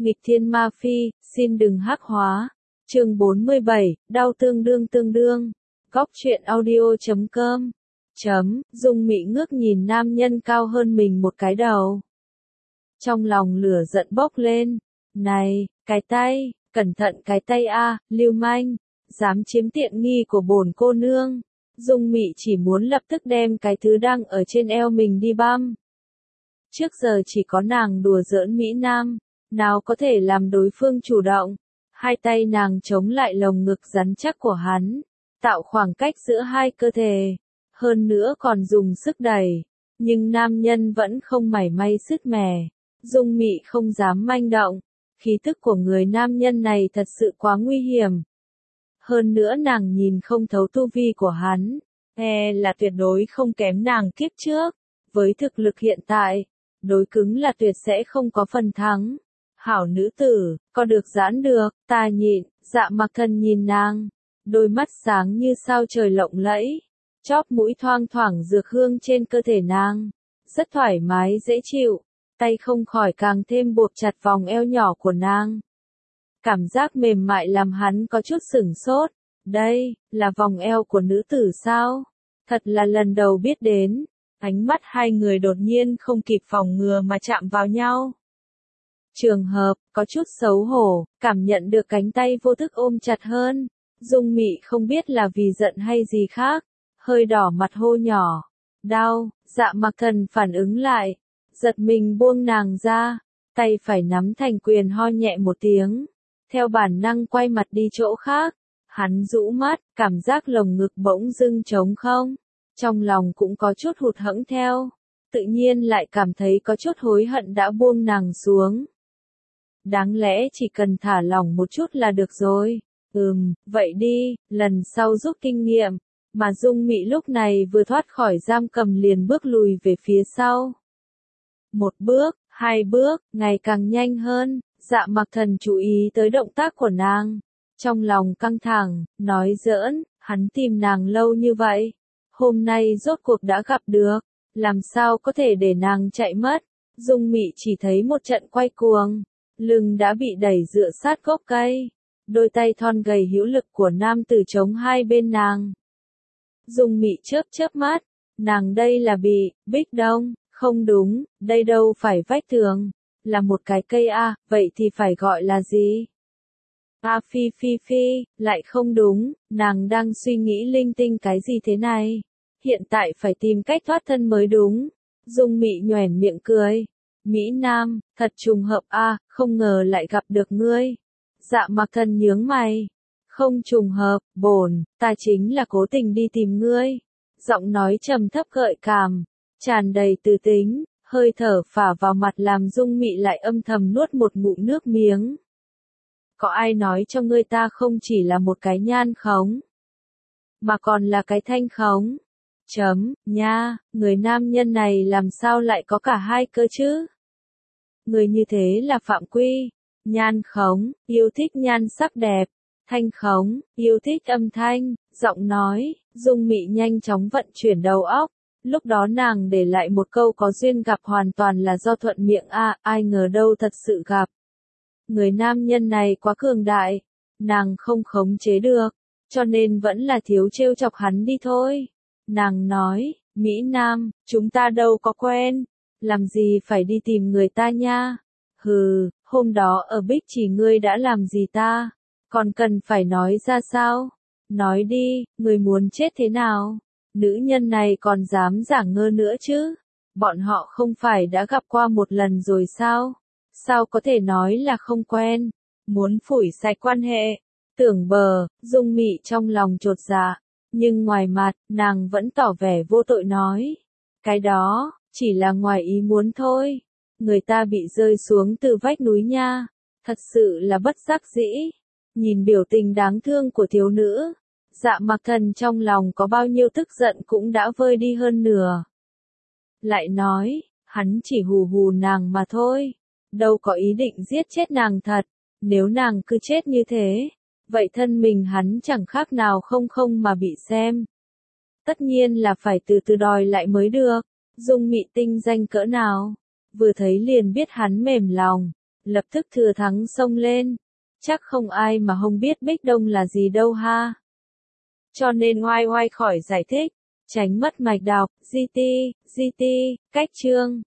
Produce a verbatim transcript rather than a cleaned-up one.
Nghịch thiên ma phi, xin đừng hắc hóa. Chương bốn mươi bảy, đau tương đương tương đương. Góc truyện audio chấm com. Chấm, Dung Mị ngước nhìn nam nhân cao hơn mình một cái đầu. Trong lòng lửa giận bốc lên. Này, cái tay, cẩn thận cái tay a, lưu manh, dám chiếm tiện nghi của bổn cô nương. Dung Mị chỉ muốn lập tức đem cái thứ đang ở trên eo mình đi băm. Trước giờ chỉ có nàng đùa giỡn Mỹ Nam, nào có thể làm đối phương chủ động. Hai tay nàng chống lại lồng ngực rắn chắc của hắn, tạo khoảng cách giữa hai cơ thể, hơn nữa còn dùng sức đẩy, nhưng nam nhân vẫn không mảy may sứt mẻ. Dung Mị không dám manh động, khí tức của người nam nhân này thật sự quá nguy hiểm. Hơn nữa nàng nhìn không thấu tu vi của hắn, e là tuyệt đối không kém nàng kiếp trước, với thực lực hiện tại, đối cứng là tuyệt sẽ không có phần thắng. Hảo nữ tử, có được giãn được, ta nhịn. Dạ Mặc Thần nhìn nàng, đôi mắt sáng như sao trời lộng lẫy, chóp mũi thoang thoảng dược hương trên cơ thể nàng, rất thoải mái dễ chịu, tay không khỏi càng thêm buộc chặt vòng eo nhỏ của nàng. Cảm giác mềm mại làm hắn có chút sửng sốt, đây, là vòng eo của nữ tử sao? Thật là lần đầu biết đến, ánh mắt hai người đột nhiên không kịp phòng ngừa mà chạm vào nhau. Trường hợp, có chút xấu hổ, cảm nhận được cánh tay vô thức ôm chặt hơn. Dung Mị không biết là vì giận hay gì khác, hơi đỏ mặt hô nhỏ. Đau, Dạ Mặc Thần phản ứng lại, giật mình buông nàng ra, tay phải nắm thành quyền ho nhẹ một tiếng. Theo bản năng quay mặt đi chỗ khác, hắn rũ mắt, cảm giác lồng ngực bỗng dưng trống không. Trong lòng cũng có chút hụt hẫng theo, tự nhiên lại cảm thấy có chút hối hận đã buông nàng xuống. Đáng lẽ chỉ cần thả lỏng một chút là được rồi. Ừm, vậy đi, lần sau rút kinh nghiệm. Mà Dung Mị lúc này vừa thoát khỏi giam cầm liền bước lùi về phía sau. Một bước, hai bước, ngày càng nhanh hơn. Dạ Mặc Thần chú ý tới động tác của nàng. Trong lòng căng thẳng, nói giỡn, hắn tìm nàng lâu như vậy. Hôm nay rốt cuộc đã gặp được, làm sao có thể để nàng chạy mất. Dung Mị chỉ thấy một trận quay cuồng. Lưng đã bị đẩy dựa sát gốc cây, đôi tay thon gầy hữu lực của nam tử chống hai bên nàng. Dung Mị chớp chớp mắt, nàng đây là bị, bích đông, không đúng, đây đâu phải vách tường, là một cái cây a, vậy thì phải gọi là gì? A phi phi phi, lại không đúng, nàng đang suy nghĩ linh tinh cái gì thế này, hiện tại phải tìm cách thoát thân mới đúng. Dung Mị nhoẻn miệng cười. Mỹ Nam, thật trùng hợp a, à, không ngờ lại gặp được ngươi. Dạ Mặc Thần nhướng mày. Không trùng hợp, bổn, ta chính là cố tình đi tìm ngươi. Giọng nói trầm thấp gợi cảm, tràn đầy từ tính, hơi thở phả vào mặt làm Dung Mị lại âm thầm nuốt một ngụm nước miếng. Có ai nói cho ngươi ta không chỉ là một cái nhan khống, mà còn là cái thanh khống? Chấm, nha, người nam nhân này làm sao lại có cả hai cơ chứ? Người như thế là phạm quy. Nhan khống, yêu thích nhan sắc đẹp. Thanh khống, yêu thích âm thanh, giọng nói. Dung Mị nhanh chóng vận chuyển đầu óc. Lúc đó nàng để lại một câu có duyên gặp hoàn toàn là do thuận miệng a, à, ai ngờ đâu thật sự gặp. Người nam nhân này quá cường đại, nàng không khống chế được, cho nên vẫn là thiếu trêu chọc hắn đi thôi. Nàng nói, Mỹ Nam, chúng ta đâu có quen, làm gì phải đi tìm người ta nha. Hừ, hôm đó ở Bích Chỉ ngươi đã làm gì ta, còn cần phải nói ra sao? Nói đi, người muốn chết thế nào? Nữ nhân này còn dám giả ngơ nữa chứ? Bọn họ không phải đã gặp qua một lần rồi sao? Sao có thể nói là không quen? Muốn phủi sạch quan hệ? Tưởng bờ, Dung Mị trong lòng chột dạ. Nhưng ngoài mặt, nàng vẫn tỏ vẻ vô tội nói. Cái đó, chỉ là ngoài ý muốn thôi. Người ta bị rơi xuống từ vách núi nha. Thật sự là bất đắc dĩ. Nhìn biểu tình đáng thương của thiếu nữ, Dạ Mặc Thần trong lòng có bao nhiêu tức giận cũng đã vơi đi hơn nửa. Lại nói, hắn chỉ hù hù nàng mà thôi. Đâu có ý định giết chết nàng thật. Nếu nàng cứ chết như thế, vậy thân mình hắn chẳng khác nào không không mà bị xem. Tất nhiên là phải từ từ đòi lại mới được. Dung Mị tinh danh cỡ nào, vừa thấy liền biết hắn mềm lòng. lập tức thừa thắng xông lên. Chắc không ai mà không biết Bích Đông là gì đâu ha. Cho nên ngoai ngoai khỏi giải thích, tránh mất mạch đọc, gi ti, gi ti, cách chương.